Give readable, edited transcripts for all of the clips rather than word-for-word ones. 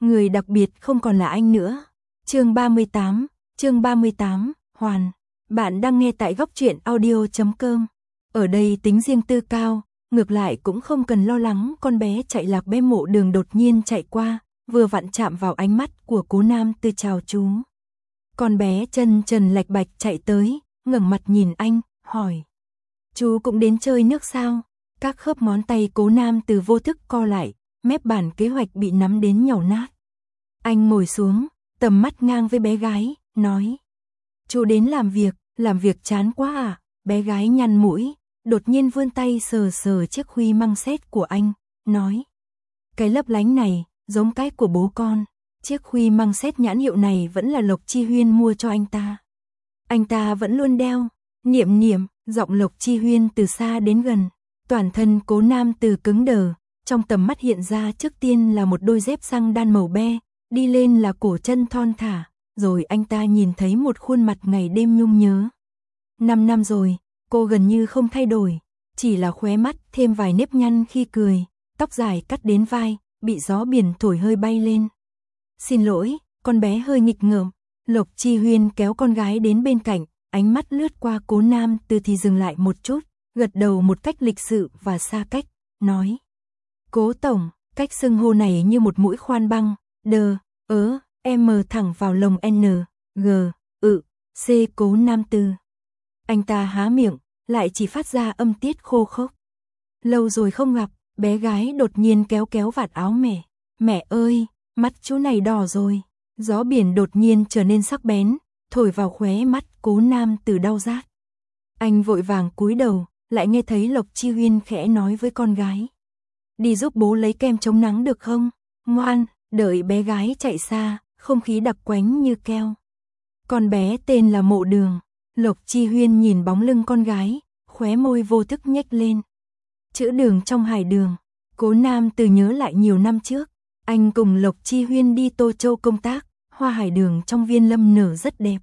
người đặc biệt không còn là anh nữa. Chương 38, Hoàn. Bạn đang nghe tại góc truyện audio.com. Ở đây tính riêng tư cao, ngược lại cũng không cần lo lắng con bé chạy lạc bé Mộ Đường đột nhiên chạy qua, vừa vặn chạm vào ánh mắt của Cố Nam Tư chào chú. Con bé chân trần lạch bạch chạy tới, ngẩng mặt nhìn anh, hỏi. Chú cũng đến chơi nước sao? Các khớp ngón tay Cố Nam Tư vô thức co lại, mép bản kế hoạch bị nắm đến nhàu nát. Anh ngồi xuống, tầm mắt ngang với bé gái, nói. Chú đến làm việc chán quá à? Bé gái nhăn mũi, đột nhiên vươn tay sờ sờ chiếc huy măng sét của anh, nói. Cái lấp lánh này, giống cái của bố con. Chiếc huy măng sét nhãn hiệu này vẫn là Lộc Chi Huyên mua cho anh ta. Anh ta vẫn luôn đeo. Niệm, giọng Lộc Chi Huyên từ xa đến gần. Toàn thân Cố Nam Tư cứng đờ, trong tầm mắt hiện ra trước tiên là một đôi dép xăng đan màu be, đi lên là cổ chân thon thả, rồi anh ta nhìn thấy một khuôn mặt ngày đêm nhung nhớ. 5 năm rồi, cô gần như không thay đổi, chỉ là khóe mắt thêm vài nếp nhăn khi cười, tóc dài cắt đến vai, bị gió biển thổi hơi bay lên. Xin lỗi, con bé hơi nghịch ngợm. Lộc Chi Huyên kéo con gái đến bên cạnh, ánh mắt lướt qua Cố Nam Tư thì dừng lại một chút, gật đầu một cách lịch sự và xa cách, nói. Cố tổng, cách xưng hô này như một mũi khoan băng, M thẳng vào lồng N, G, C Cố Nam Tư. Anh ta há miệng, lại chỉ phát ra âm tiết khô khốc. Lâu rồi không gặp, bé gái đột nhiên kéo vạt áo mẹ. Mẹ ơi, mắt chú này đỏ rồi. Gió biển đột nhiên trở nên sắc bén, thổi vào khóe mắt Cố Nam Tư đau rát. Anh vội vàng cúi đầu, lại nghe thấy Lộc Chi Huyên khẽ nói với con gái. Đi giúp bố lấy kem chống nắng được không? Ngoan, đợi bé gái chạy xa, không khí đặc quánh như keo. Con bé tên là Mộ Đường. Lộc Chi Huyên nhìn bóng lưng con gái, khóe môi vô thức nhếch lên. Chữ đường trong hải đường. Cố Nam Tư nhớ lại nhiều năm trước, anh cùng Lộc Chi Huyên đi Tô Châu công tác, hoa hải đường trong viên lâm nở rất đẹp.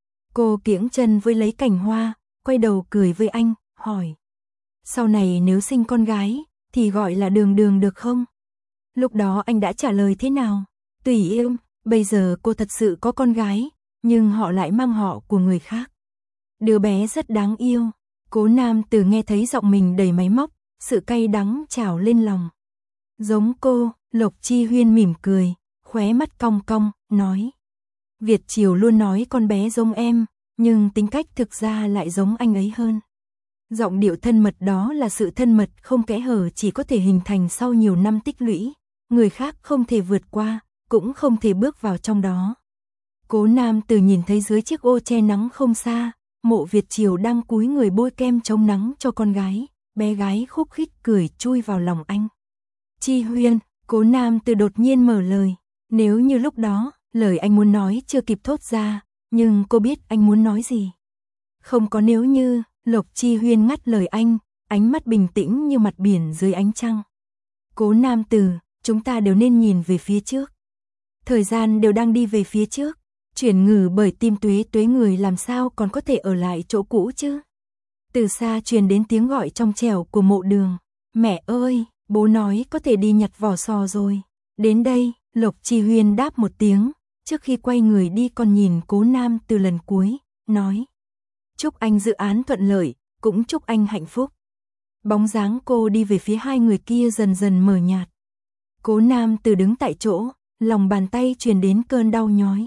Cô kiễng chân với lấy cành hoa, quay đầu cười với anh, hỏi. Sau này nếu sinh con gái, thì gọi là Đường Đường được không? Lúc đó anh đã trả lời thế nào? Tùy yêu, bây giờ cô thật sự có con gái, nhưng họ lại mang họ của người khác. Đứa bé rất đáng yêu. Cố Nam Tư nghe thấy giọng mình đầy máy móc, sự cay đắng trào lên lòng. Giống cô, Lộc Chi Huyên mỉm cười, khóe mắt cong cong, nói. Việt Triều luôn nói con bé giống em, nhưng tính cách thực ra lại giống anh ấy hơn. Giọng điệu thân mật đó là sự thân mật không kẽ hở chỉ có thể hình thành sau nhiều năm tích lũy, người khác không thể vượt qua, cũng không thể bước vào trong đó. Cố Nam Tư nhìn thấy dưới chiếc ô che nắng không xa, Mộ Việt Triều đang cúi người bôi kem chống nắng cho con gái, bé gái khúc khích cười chui vào lòng anh. Chi Huyên, Cố Nam Tư đột nhiên mở lời, nếu như lúc đó, lời anh muốn nói chưa kịp thốt ra, nhưng cô biết anh muốn nói gì. Không có nếu như, Lộc Chi Huyên ngắt lời anh, ánh mắt bình tĩnh như mặt biển dưới ánh trăng. Cố Nam Tư, chúng ta đều nên nhìn về phía trước. Thời gian đều đang đi về phía trước, chuyển ngử bởi tim tuế người làm sao còn có thể ở lại chỗ cũ chứ. Từ xa truyền đến tiếng gọi trong trẻo của Mộ Đường. Mẹ ơi, bố nói có thể đi nhặt vỏ sò rồi. Đến đây, Lộc Chi Huyên đáp một tiếng, trước khi quay người đi còn nhìn Cố Nam Tư lần cuối, nói. Chúc anh dự án thuận lợi, cũng chúc anh hạnh phúc. Bóng dáng cô đi về phía hai người kia dần dần mờ nhạt. Cố Nam Tư đứng tại chỗ, lòng bàn tay truyền đến cơn đau nhói.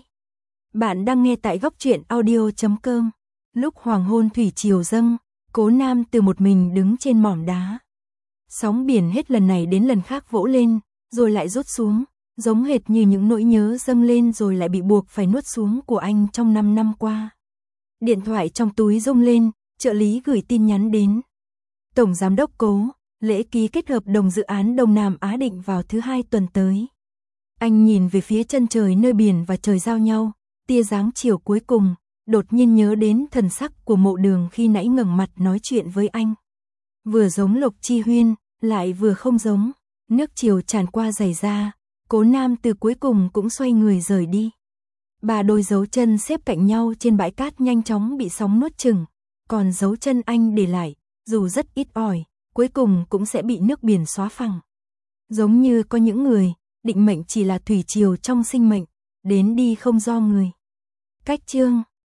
Bạn đang nghe tại góc truyện audio.com. Lúc hoàng hôn thủy triều dâng, Cố Nam Tư một mình đứng trên mỏm đá. Sóng biển hết lần này đến lần khác vỗ lên, rồi lại rút xuống, giống hệt như những nỗi nhớ dâng lên rồi lại bị buộc phải nuốt xuống của anh trong 5 năm qua. Điện thoại trong túi rung lên, trợ lý gửi tin nhắn đến. Tổng giám đốc Cố, lễ ký kết hợp đồng dự án Đông Nam Á Định vào thứ 2 tuần tới. Anh nhìn về phía chân trời nơi biển và trời giao nhau, tia dáng chiều cuối cùng, đột nhiên nhớ đến thần sắc của Mộ Đường khi nãy ngẩng mặt nói chuyện với anh. Vừa giống Lộc Chi Huyên, lại vừa không giống, nước chiều tràn qua giày da, Cố Nam Tư cuối cùng cũng xoay người rời đi. Ba đôi dấu chân xếp cạnh nhau trên bãi cát nhanh chóng bị sóng nuốt chửng, còn dấu chân anh để lại, dù rất ít ỏi, cuối cùng cũng sẽ bị nước biển xóa phẳng. Giống như có những người, định mệnh chỉ là thủy triều trong sinh mệnh, đến đi không do người. Cách chương